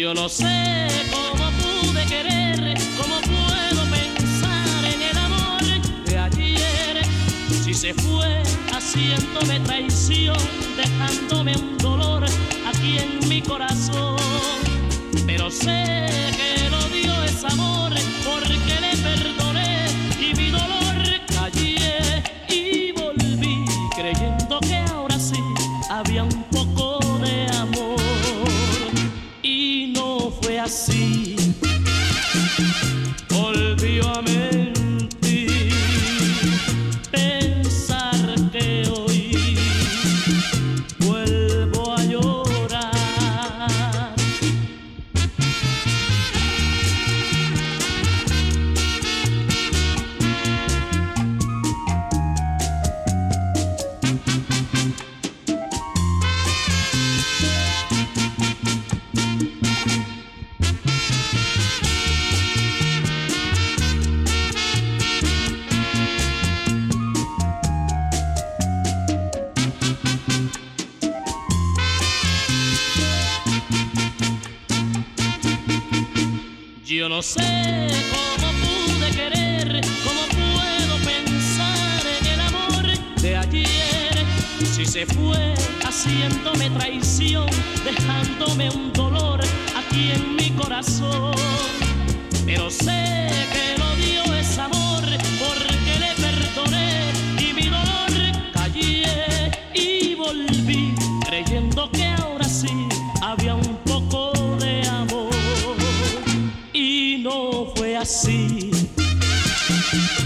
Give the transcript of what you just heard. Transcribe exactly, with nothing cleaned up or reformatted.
Yo no sé cómo pude querer, cómo puedo pensar en el amor de ayer, si se fue haciéndome traición, dejándome un dolor aquí en mi corazón. Pero sé que lo dio ese amor, porque le perdoné y mi dolor callé y volví creyendo que ahora sí había un poco de amor. Y no fue así, volvió a mentir, pensar que hoy vuelvo a llorar. Yo no sé cómo pude querer, cómo puedo pensar en el amor de ayer, si se fue haciéndome traición, dejándome un dolor aquí en mi corazón. Pero sé que lo dio ese amor, porque le perdoné y mi dolor callé y volví creyendo que ahora sí había un poco de amor. Y no fue así.